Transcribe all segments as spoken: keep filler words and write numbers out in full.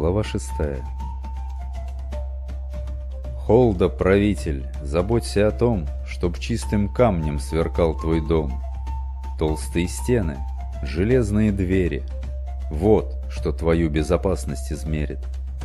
Глава шестая. Холда, правитель, заботься о том, чтоб чистым камнем сверкал твой дом. Толстые стены, железные двери. Вот, что твою безопасность измерит.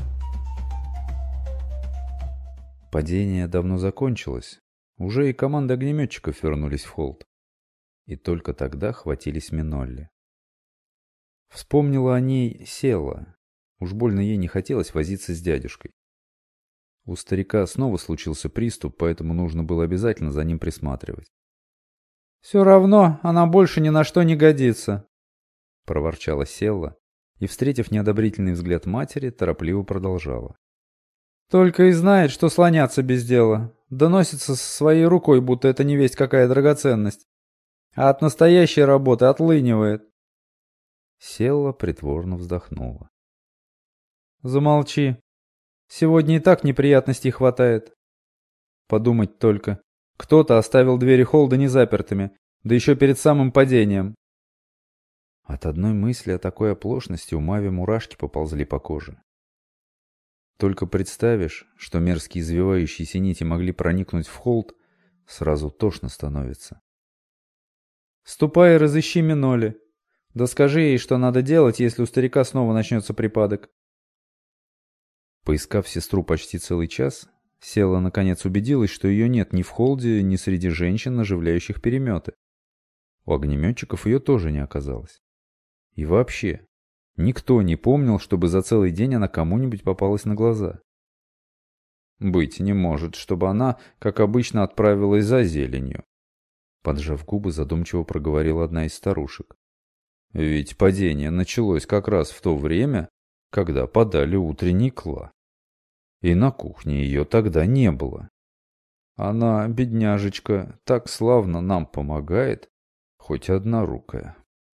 Падение давно закончилось. Уже и команда огнеметчиков вернулись в холд. И только тогда хватились Минолли. Вспомнила о ней Села. Уж больно ей не хотелось возиться с дядюшкой. У старика снова случился приступ, поэтому нужно было обязательно за ним присматривать. «Все равно она больше ни на что не годится», — проворчала Селла и, встретив неодобрительный взгляд матери, торопливо продолжала. «Только и знает, что слоняться без дела. Доносится со своей рукой, будто это невесть какая драгоценность. А от настоящей работы отлынивает». Селла притворно вздохнула. «Замолчи. Сегодня и так неприятностей хватает. Подумать только. Кто-то оставил двери холда незапертыми, да еще перед самым падением». От одной мысли о такой оплошности у Мави мурашки поползли по коже. Только представишь, что мерзкие извивающиеся нити могли проникнуть в холд, сразу тошно становится. «Ступай и разыщи Минолли. Да скажи ей, что надо делать, если у старика снова начнется припадок». Поискав сестру почти целый час, Села наконец убедилась, что ее нет ни в холде, ни среди женщин, оживляющих переметы. У огнеметчиков ее тоже не оказалось. И вообще, никто не помнил, чтобы за целый день она кому-нибудь попалась на глаза. Быть не может, чтобы она, как обычно, отправилась за зеленью. Поджав губы, задумчиво проговорила одна из старушек. Ведь падение началось как раз в то время, когда подали утренний кла. И на кухне ее тогда не было. Она, бедняжечка, так славно нам помогает, хоть однорукая.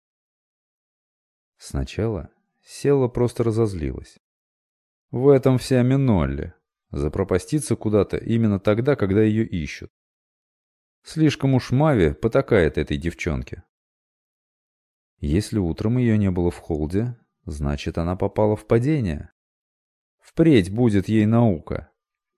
Сначала Села просто разозлилась. В этом вся Минолли. Запропаститься куда-то именно тогда, когда ее ищут. Слишком уж Мави потакает этой девчонке. Если утром ее не было в холде, значит, она попала в падение. Впредь будет ей наука.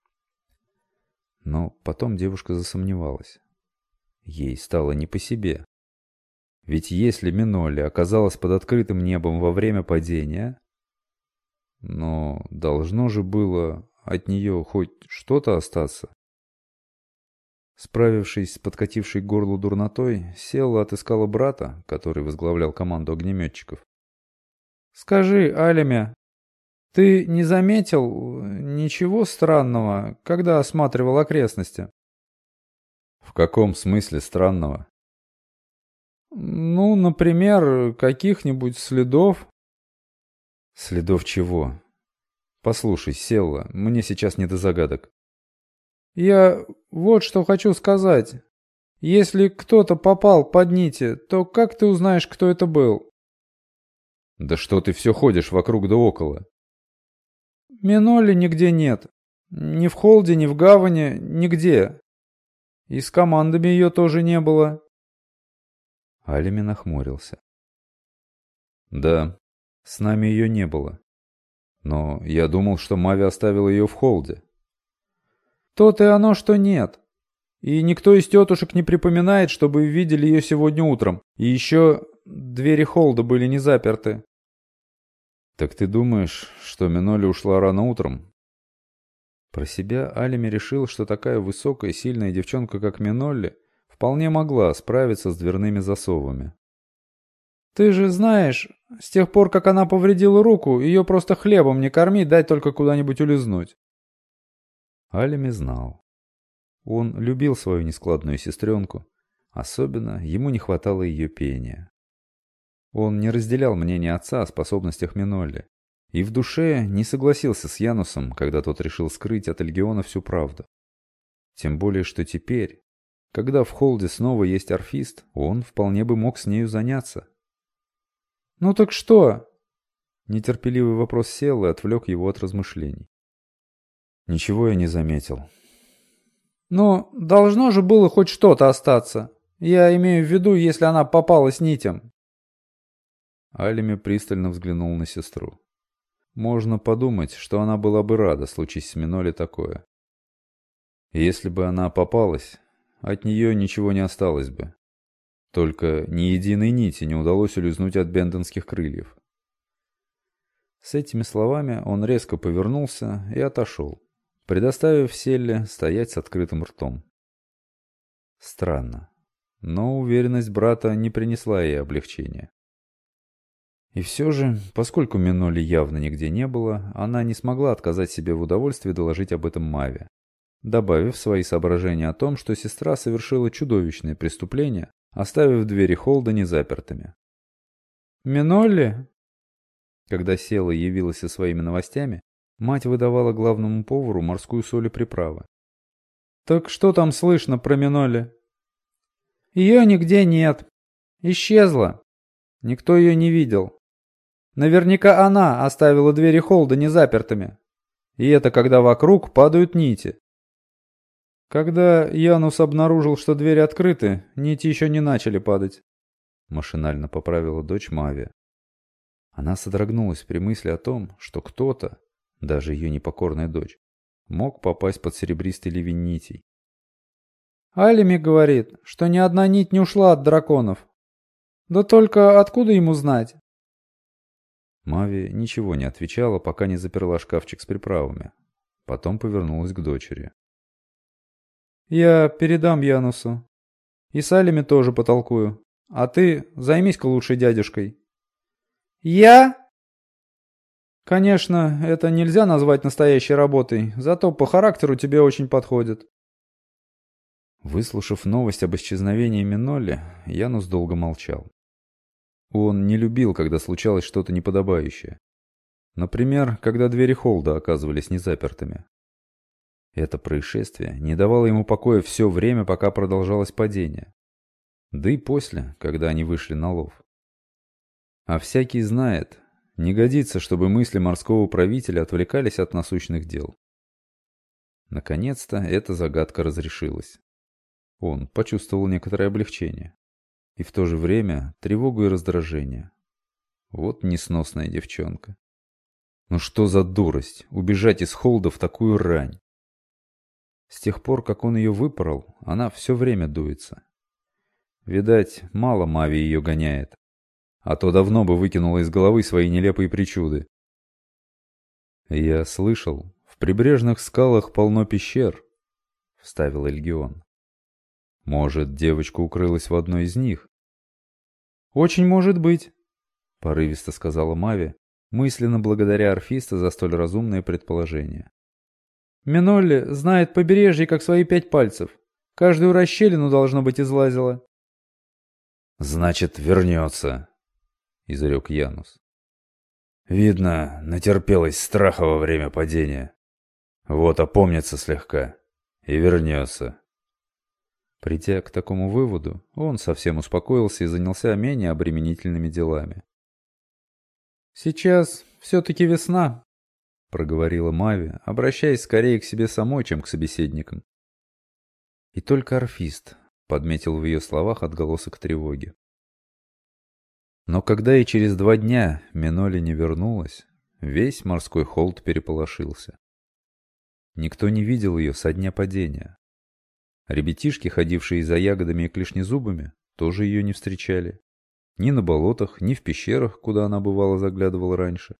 Но потом девушка засомневалась. Ей стало не по себе. Ведь если Минолли оказалась под открытым небом во время падения, но должно же было от нее хоть что-то остаться. Справившись с подкатившей к горлу дурнотой, Селла отыскала брата, который возглавлял команду огнеметчиков. «Скажи, Алеме, ты не заметил ничего странного, когда осматривал окрестности?» «В каком смысле странного?» «Ну, например, каких-нибудь следов». «Следов чего? Послушай, Селла, мне сейчас не до загадок». «Я вот что хочу сказать. Если кто-то попал под нити, то как ты узнаешь, кто это был?» «Да что ты все ходишь вокруг да около?» «Минолли нигде нет. Ни в холде, ни в гавани, нигде. И с командами ее тоже не было». Алеми нахмурился. «Да, с нами ее не было. Но я думал, что Мави оставила ее в холде». «То-то и оно, что нет. И никто из тетушек не припоминает, чтобы видели ее сегодня утром. И еще двери холда были не заперты». «Так ты думаешь, что Минолли ушла рано утром?» Про себя Алеми решил, что такая высокая, сильная девчонка, как Минолли, вполне могла справиться с дверными засовами. «Ты же знаешь, с тех пор, как она повредила руку, ее просто хлебом не корми, дай только куда-нибудь улизнуть». Алеми знал. Он любил свою нескладную сестренку, особенно ему не хватало ее пения. Он не разделял мнение отца о способностях Минолли и в душе не согласился с Янусом, когда тот решил скрыть от Эльгиона всю правду. Тем более, что теперь, когда в холде снова есть орфист, он вполне бы мог с нею заняться. «Ну так что?» Нетерпеливый вопрос сел и отвлек его от размышлений. «Ничего я не заметил». «Ну, должно же было хоть что-то остаться. Я имею в виду, если она попалась нитям». Алеми пристально взглянул на сестру. Можно подумать, что она была бы рада, случись с Миноли такое. И если бы она попалась, от нее ничего не осталось бы. Только ни единой нити не удалось улизнуть от бендонских крыльев. С этими словами он резко повернулся и отошел, предоставив Селле стоять с открытым ртом. Странно, но уверенность брата не принесла ей облегчения. И все же, поскольку Миноли явно нигде не было, она не смогла отказать себе в удовольствии доложить об этом Маве, добавив свои соображения о том, что сестра совершила чудовищное преступление, оставив двери Холда незапертыми. «Минолли?» Когда Села явилась со своими новостями, мать выдавала главному повару морскую соль и приправы. «Так что там слышно про Минолли?» «Ее нигде нет. Исчезла. Никто ее не видел. Наверняка она оставила двери Холда незапертыми. И это когда вокруг падают нити. Когда Янус обнаружил, что двери открыты, нити еще не начали падать», — машинально поправила дочь Мави. Она содрогнулась при мысли о том, что кто-то, даже ее непокорная дочь, мог попасть под серебристый ливень нитей. «Алими говорит, что ни одна нить не ушла от драконов. Да только откуда ему знать?» Мави ничего не отвечала, пока не заперла шкафчик с приправами. Потом повернулась к дочери. «Я передам Янусу. И с Алими тоже потолкую. А ты займись-ка лучше дядюшкой». «Я?» «Конечно, это нельзя назвать настоящей работой, зато по характеру тебе очень подходит». Выслушав новость об исчезновении Минолли, Янус долго молчал. Он не любил, когда случалось что-то неподобающее. Например, когда двери Холда оказывались незапертыми. Это происшествие не давало ему покоя все время, пока продолжалось падение. Да и после, когда они вышли на лов. А всякий знает, не годится, чтобы мысли морского правителя отвлекались от насущных дел. Наконец-то эта загадка разрешилась. Он почувствовал некоторое облегчение. И в то же время тревогу и раздражение. Вот несносная девчонка. Ну что за дурость, убежать из Холда в такую рань. С тех пор, как он ее выпорол, она все время дуется. Видать, мало Мави ее гоняет. А то давно бы выкинула из головы свои нелепые причуды. «Я слышал, в прибрежных скалах полно пещер», — вставил Эльгион. «Может, девочка укрылась в одной из них?» «Очень может быть», — порывисто сказала Мави, мысленно благодаря Орфиста за столь разумное предположение. «Минолли знает побережье как свои пять пальцев. Каждую расщелину, должно быть, излазила». «Значит, вернется», — изрек Янус. «Видно, натерпелась страха во время падения. Вот опомнится слегка и вернется». Придя к такому выводу, он совсем успокоился и занялся менее обременительными делами. «Сейчас все-таки весна», — проговорила Мави, обращаясь скорее к себе самой, чем к собеседникам. И только Орфист подметил в ее словах отголосок тревоги. Но когда и через два дня Минолли не вернулась, весь морской Холд переполошился. Никто не видел ее со дня падения. Ребятишки, ходившие за ягодами и клешнезубами, тоже ее не встречали. Ни на болотах, ни в пещерах, куда она бывало заглядывала раньше.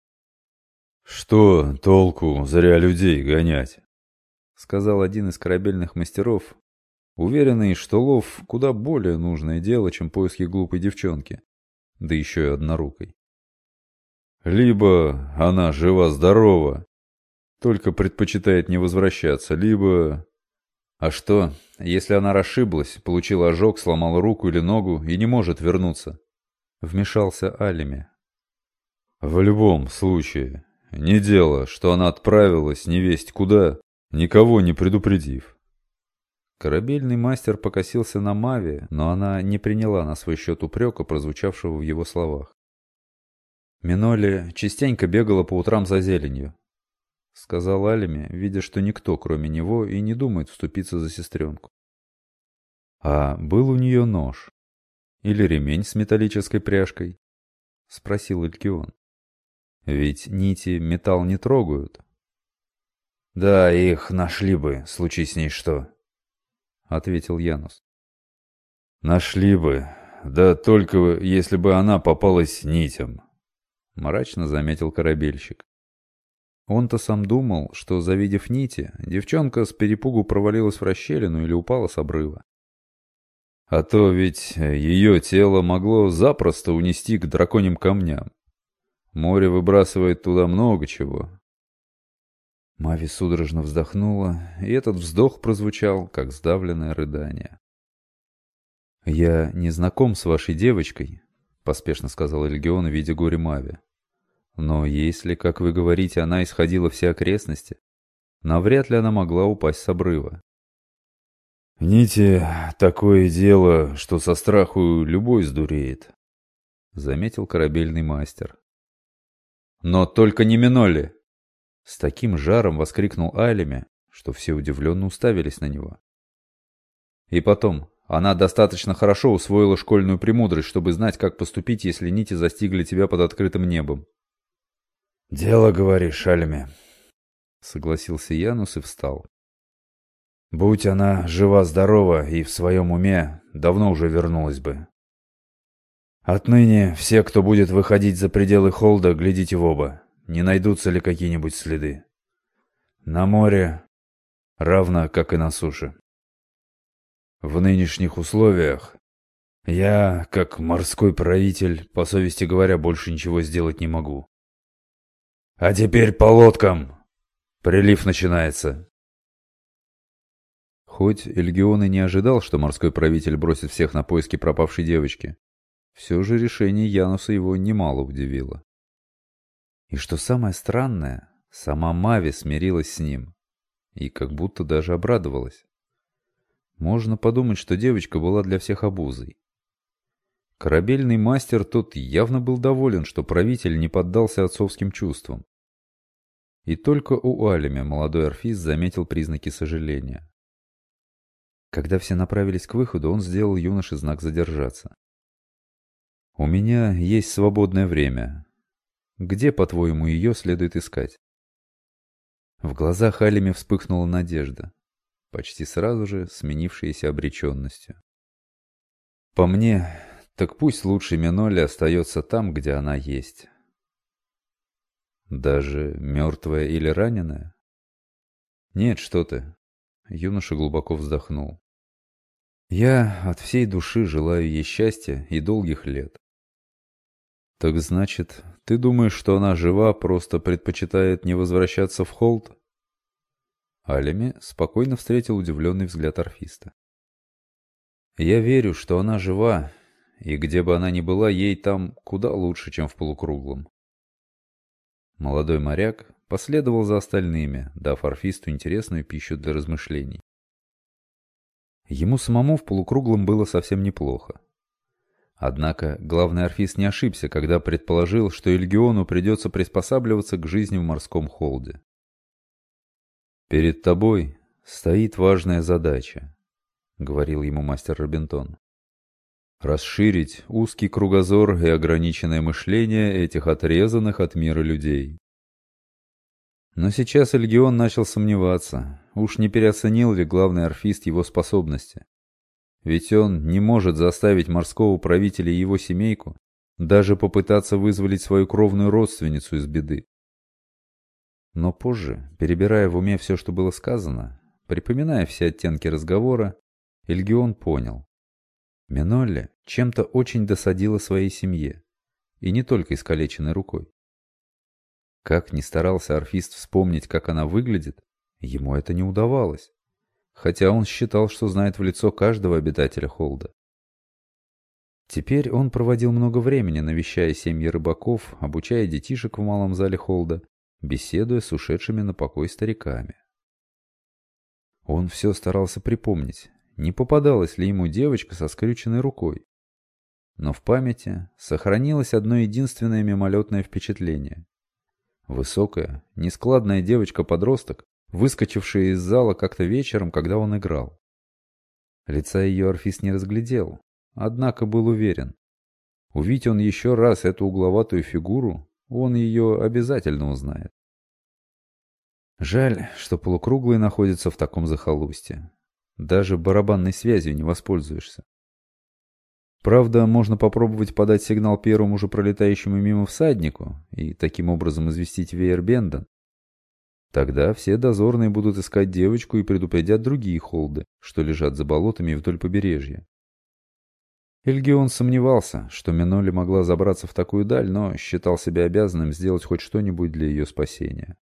«Что толку зря людей гонять?» — сказал один из корабельных мастеров, уверенный, что лов куда более нужное дело, чем поиски глупой девчонки, да еще и однорукой. «Либо она жива-здорова, только предпочитает не возвращаться, либо...» «А что, если она расшиблась, получила ожог, сломала руку или ногу и не может вернуться?» — вмешался Алими. «В любом случае, не дело, что она отправилась невесть куда, никого не предупредив». Корабельный мастер покосился на Мави, но она не приняла на свой счет упрека, прозвучавшего в его словах. «Минолли частенько бегала по утрам за зеленью», — сказал Алими, видя, что никто, кроме него, и не думает вступиться за сестренку. «А был у нее нож? Или ремень с металлической пряжкой?» — спросил Элькион. Ведь нити металл не трогают. «Да, их нашли бы, случись с ней что», — ответил Янус. «Нашли бы, да только если бы она попалась нитям», — мрачно заметил корабельщик. Он-то сам думал, что, завидев нити, девчонка с перепугу провалилась в расщелину или упала с обрыва. А то ведь ее тело могло запросто унести к драконьим камням. Море выбрасывает туда много чего. Мави судорожно вздохнула, и этот вздох прозвучал, как сдавленное рыдание. «Я не знаком с вашей девочкой», — поспешно сказал Эльгион, видя горе Мави. «Но если, как вы говорите, она исходила все окрестности, навряд ли она могла упасть с обрыва». «Нити — такое дело, что со страху любой сдуреет», — заметил корабельный мастер. «Но только не Миноли!» С таким жаром воскликнул Алеми, что все удивленно уставились на него. «И потом, она достаточно хорошо усвоила школьную премудрость, чтобы знать, как поступить, если нити застигли тебя под открытым небом». «Дело, говоришь, Алеми», — согласился Янус и встал. «Будь она жива-здорова и в своем уме, давно уже вернулась бы. Отныне все, кто будет выходить за пределы холда, глядите в оба, не найдутся ли какие-нибудь следы. На море, равно как и на суше. В нынешних условиях я, как морской правитель, по совести говоря, больше ничего сделать не могу. А теперь по лодкам! Прилив начинается!» Хоть Эльгион и не ожидал, что морской правитель бросит всех на поиски пропавшей девочки, все же решение Януса его немало удивило. И что самое странное, сама Мави смирилась с ним и как будто даже обрадовалась. Можно подумать, что девочка была для всех обузой. Корабельный мастер тот явно был доволен, что правитель не поддался отцовским чувствам. И только у Алеми молодой орфист заметил признаки сожаления. Когда все направились к выходу, он сделал юноше знак задержаться. «У меня есть свободное время. Где, по-твоему, ее следует искать?» В глазах Алеми вспыхнула надежда, почти сразу же сменившаяся обреченностью. «По мне, так пусть лучше Миноли остается там, где она есть». «Даже мертвая или раненая?» «Нет, что ты». Юноша глубоко вздохнул. «Я от всей души желаю ей счастья и долгих лет». «Так значит, ты думаешь, что она жива, просто предпочитает не возвращаться в холд?» Алеми спокойно встретил удивленный взгляд орфиста. «Я верю, что она жива, и где бы она ни была, ей там куда лучше, чем в полукруглом». Молодой моряк последовал за остальными, дав орфисту интересную пищу для размышлений. Ему самому в полукруглом было совсем неплохо. Однако главный орфист не ошибся, когда предположил, что Эльгиону придется приспосабливаться к жизни в морском холде. «Перед тобой стоит важная задача», — говорил ему мастер Робинтон. «Расширить узкий кругозор и ограниченное мышление этих отрезанных от мира людей». Но сейчас Эльгион начал сомневаться, уж не переоценил ли главный орфист его способности. Ведь он не может заставить морского правителя и его семейку даже попытаться вызволить свою кровную родственницу из беды. Но позже, перебирая в уме все, что было сказано, припоминая все оттенки разговора, Эльгион понял. Минолли чем-то очень досадила своей семье, и не только искалеченной рукой. Как ни старался орфист вспомнить, как она выглядит, ему это не удавалось, хотя он считал, что знает в лицо каждого обитателя холда. Теперь он проводил много времени, навещая семьи рыбаков, обучая детишек в малом зале холда, беседуя с ушедшими на покой стариками. Он все старался припомнить, не попадалась ли ему девочка со скрюченной рукой. Но в памяти сохранилось одно единственное мимолетное впечатление. Высокая, нескладная девочка-подросток, выскочившая из зала как-то вечером, когда он играл. Лица ее орфист не разглядел, однако был уверен. Увидь он еще раз эту угловатую фигуру, Он ее обязательно узнает. Жаль, что полукруглый находится в таком захолустье. Даже барабанной связью не воспользуешься. Правда, можно попробовать подать сигнал первому же пролетающему мимо всаднику и таким образом известить Вейербенден. Тогда все дозорные будут искать девочку и предупредят другие холды, что лежат за болотами вдоль побережья. Эльгион сомневался, что Миноли могла забраться в такую даль, но считал себя обязанным сделать хоть что-нибудь для ее спасения.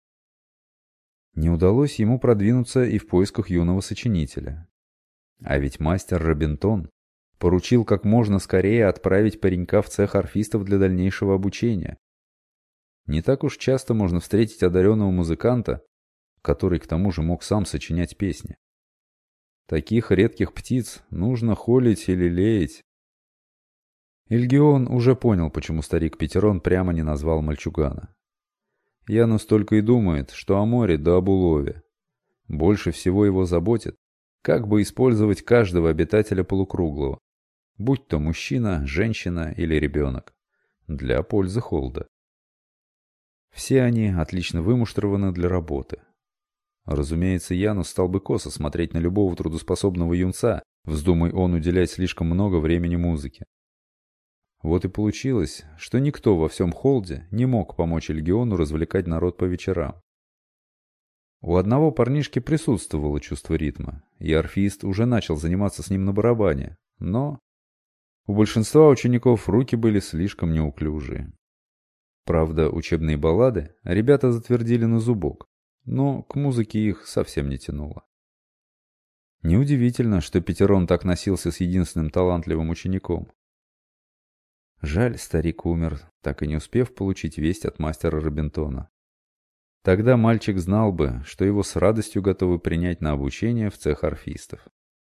Не удалось ему продвинуться и в поисках юного сочинителя. А ведь мастер Робинтон поручил как можно скорее отправить паренька в цех орфистов для дальнейшего обучения. Не так уж часто можно встретить одаренного музыканта, который к тому же мог сам сочинять песни. Таких редких птиц нужно холить или леять. Эльгион уже понял, почему старик Петерон прямо не назвал мальчугана. Янус только и думает, что о море да об улове. Больше всего его заботит, как бы использовать каждого обитателя полукруглого, будь то мужчина, женщина или ребенок, для пользы холда. Все они отлично вымуштрованы для работы. Разумеется, Янус стал бы косо смотреть на любого трудоспособного юнца, вздумай он уделять слишком много времени музыке. Вот и получилось, что никто во всем холде не мог помочь Эльгиону развлекать народ по вечерам. У одного парнишки присутствовало чувство ритма, и орфист уже начал заниматься с ним на барабане, но у большинства учеников руки были слишком неуклюжие. Правда, учебные баллады ребята затвердили на зубок, но к музыке их совсем не тянуло. Неудивительно, что Петерон так носился с единственным талантливым учеником. Жаль, старик умер, так и не успев получить весть от мастера Робинтона. Тогда мальчик знал бы, что его с радостью готовы принять на обучение в цех орфистов.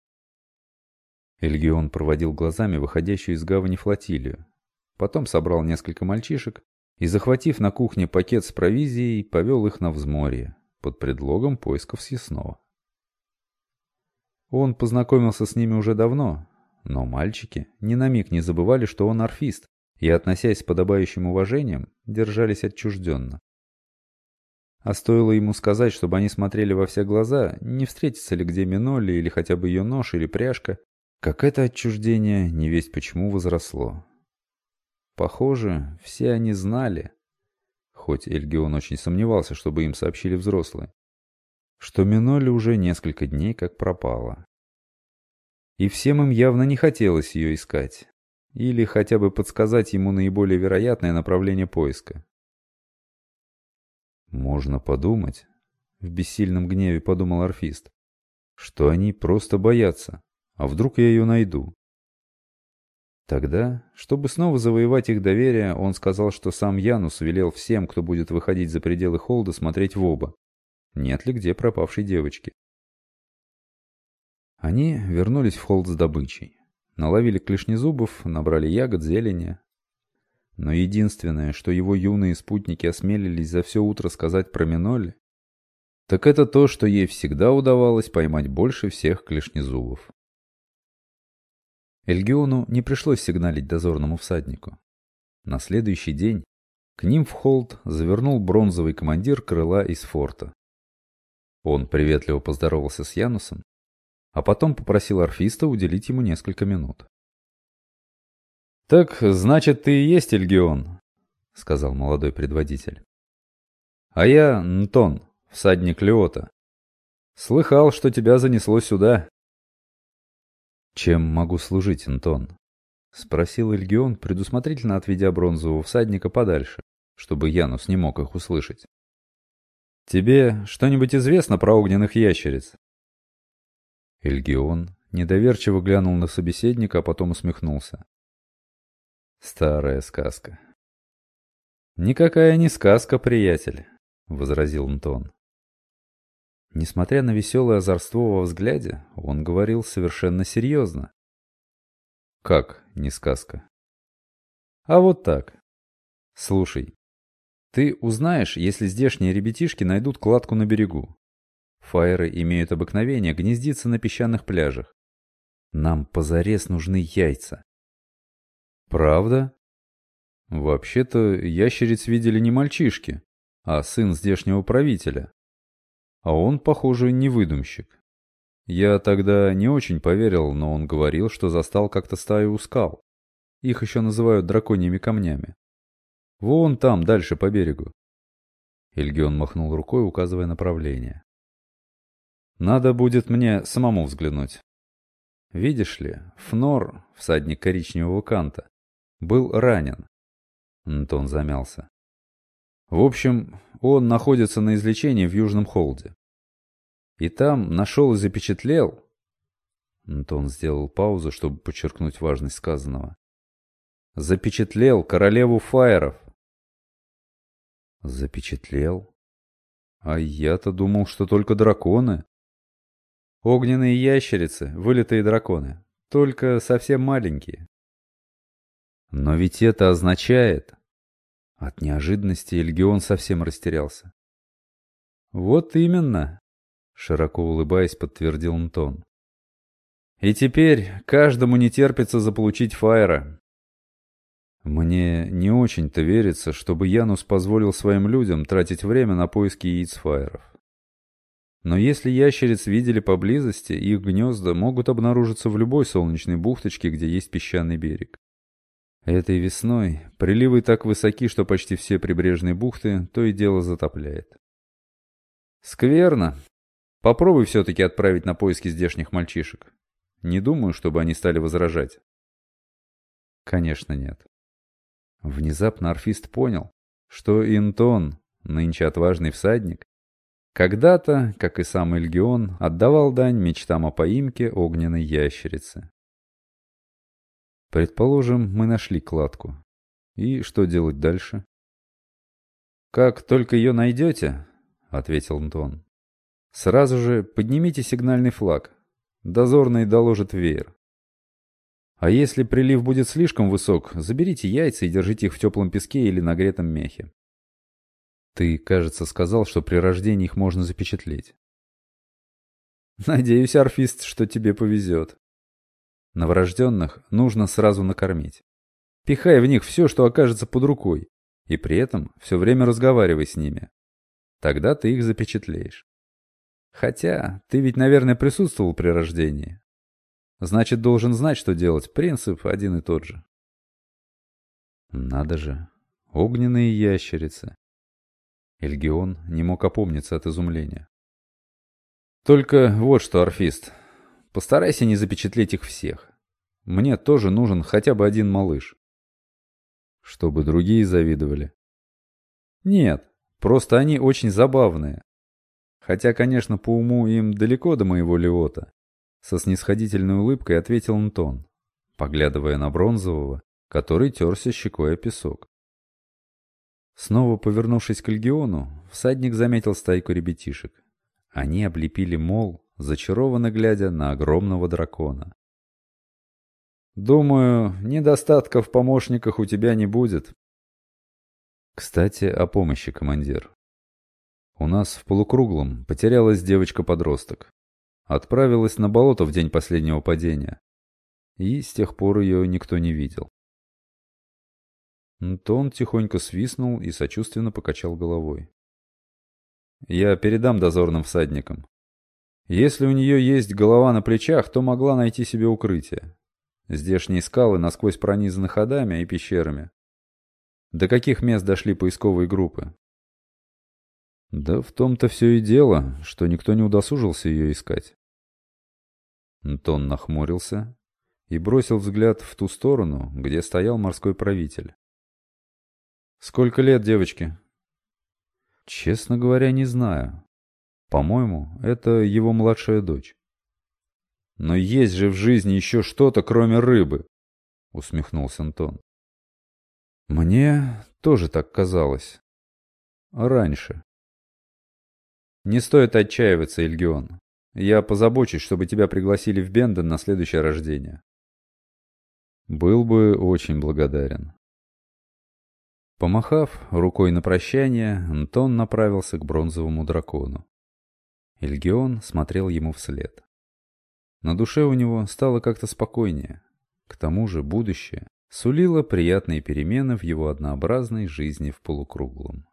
Эльгион проводил глазами выходящую из гавани флотилию, потом собрал несколько мальчишек и, захватив на кухне пакет с провизией, повел их на взморье под предлогом поисков съестного. Он познакомился с ними уже давно, но мальчики ни на миг не забывали, что он орфист, и, относясь с подобающим уважением, держались отчужденно. А стоило ему сказать, чтобы они смотрели во все глаза, не встретится ли где Миноли или хотя бы ее нож или пряжка, как это отчуждение невесть почему возросло. Похоже, все они знали, хоть Эльгион очень сомневался, чтобы им сообщили взрослые, что Миноли уже несколько дней как пропала. И всем им явно не хотелось ее искать, или хотя бы подсказать ему наиболее вероятное направление поиска. «Можно подумать», — в бессильном гневе подумал орфист, «что они просто боятся, а вдруг я ее найду?» Тогда, чтобы снова завоевать их доверие, он сказал, что сам Янус велел всем, кто будет выходить за пределы холда, смотреть в оба, нет ли где пропавшей девочки. Они вернулись в холд с добычей, наловили клешнезубов, набрали ягод, зелени. Но единственное, что его юные спутники осмелились за все утро сказать про Миноли, так это то, что ей всегда удавалось поймать больше всех клешнезубов. Эльгиону не пришлось сигналить дозорному всаднику. На следующий день к ним в холд завернул бронзовый командир крыла из форта. Он приветливо поздоровался с Янусом, а потом попросил орфиста уделить ему несколько минут. «Так, значит, ты и есть Эльгион», — сказал молодой предводитель. «А я Нтон, всадник Леота. Слыхал, что тебя занесло сюда». «Чем могу служить, Нтон?» — спросил Эльгион, предусмотрительно отведя бронзового всадника подальше, чтобы Янус не мог их услышать. «Тебе что-нибудь известно про огненных ящериц?» Эльгион недоверчиво глянул на собеседника, а потом усмехнулся. «Старая сказка». «Никакая не сказка, приятель», — возразил Нтон. Несмотря на веселое озорство во взгляде, он говорил совершенно серьезно. «Как не сказка?» «А вот так. Слушай, ты узнаешь, если здешние ребятишки найдут кладку на берегу. Фаеры имеют обыкновение гнездиться на песчаных пляжах. Нам позарез нужны яйца». «Правда?» Вообще-то ящериц видели не мальчишки, а сын здешнего правителя. А он, похоже, не выдумщик. Я тогда не очень поверил, но он говорил, что застал как-то стаю у скал. Их еще называют драконьими камнями. Вон там, дальше по берегу. Эльгион махнул рукой, указывая направление. Надо будет мне самому взглянуть. Видишь ли, Фнор, всадник коричневого канта, был ранен. Антон замялся. В общем, он находится на излечении в Южном Холде. И там нашел и запечатлел... Антон сделал паузу, чтобы подчеркнуть важность сказанного. Запечатлел королеву фаеров. Запечатлел? А я-то думал, что только драконы. Огненные ящерицы, вылитые драконы. Только совсем маленькие. Но ведь это означает... От неожиданности Эльгион совсем растерялся. Вот именно, широко улыбаясь, подтвердил Антон. И теперь каждому не терпится заполучить фаера. Мне не очень-то верится, чтобы Янус позволил своим людям тратить время на поиски яиц фаеров. Но если ящериц видели поблизости, их гнезда могут обнаружиться в любой солнечной бухточке, где есть песчаный берег. Этой весной приливы так высоки, что почти все прибрежные бухты то и дело затопляет. Скверно. Попробуй все-таки отправить на поиски здешних мальчишек. Не думаю, чтобы они стали возражать. Конечно, нет. Внезапно орфист понял, что Интон, нынче отважный всадник, когда-то, как и сам Эльгион, отдавал дань мечтам о поимке огненной ящерицы. Предположим, мы нашли кладку. И что делать дальше? «Как только ее найдете, — ответил Антон, — сразу же поднимите сигнальный флаг. Дозорный доложит в веер. А если прилив будет слишком высок, заберите яйца и держите их в теплом песке или нагретом мехе. Ты, кажется, сказал, что при рождении их можно запечатлеть. Надеюсь, орфист, что тебе повезет. Новорожденных нужно сразу накормить. Пихай в них все, что окажется под рукой, и при этом все время разговаривай с ними. Тогда ты их запечатлеешь. Хотя, ты ведь, наверное, присутствовал при рождении. Значит, должен знать, что делать. Принцип один и тот же. Надо же. Огненные ящерицы. Эльгион не мог опомниться от изумления. Только вот что, орфист. Постарайся не запечатлеть их всех. Мне тоже нужен хотя бы один малыш. Чтобы другие завидовали. Нет, просто они очень забавные. Хотя, конечно, по уму им далеко до моего Леота. Со снисходительной улыбкой ответил Антон, поглядывая на Бронзового, который терся щекой о песок. Снова повернувшись к Эльгиону, всадник заметил стайку ребятишек. Они облепили мол, зачарованно глядя на огромного дракона. «Думаю, недостатка в помощниках у тебя не будет». «Кстати, о помощи, командир. У нас в полукруглом потерялась девочка-подросток. Отправилась на болото в день последнего падения. И с тех пор ее никто не видел». Антон тихонько свистнул и сочувственно покачал головой. «Я передам дозорным всадникам. Если у нее есть голова на плечах, то могла найти себе укрытие. Здешние скалы насквозь пронизаны ходами и пещерами. До каких мест дошли поисковые группы?» «Да в том-то все и дело, что никто не удосужился ее искать». Антон нахмурился и бросил взгляд в ту сторону, где стоял морской правитель. «Сколько лет девочке?» «Честно говоря, не знаю. По-моему, это его младшая дочь». «Но есть же в жизни еще что-то, кроме рыбы», — усмехнулся Антон. «Мне тоже так казалось. Раньше». «Не стоит отчаиваться, Эльгион. Я позабочусь, чтобы тебя пригласили в Бенден на следующее рождение». «Был бы очень благодарен». Помахав рукой на прощание, Антон направился к бронзовому дракону. Эльгион смотрел ему вслед. На душе у него стало как-то спокойнее. К тому же будущее сулило приятные перемены в его однообразной жизни в полукруглом.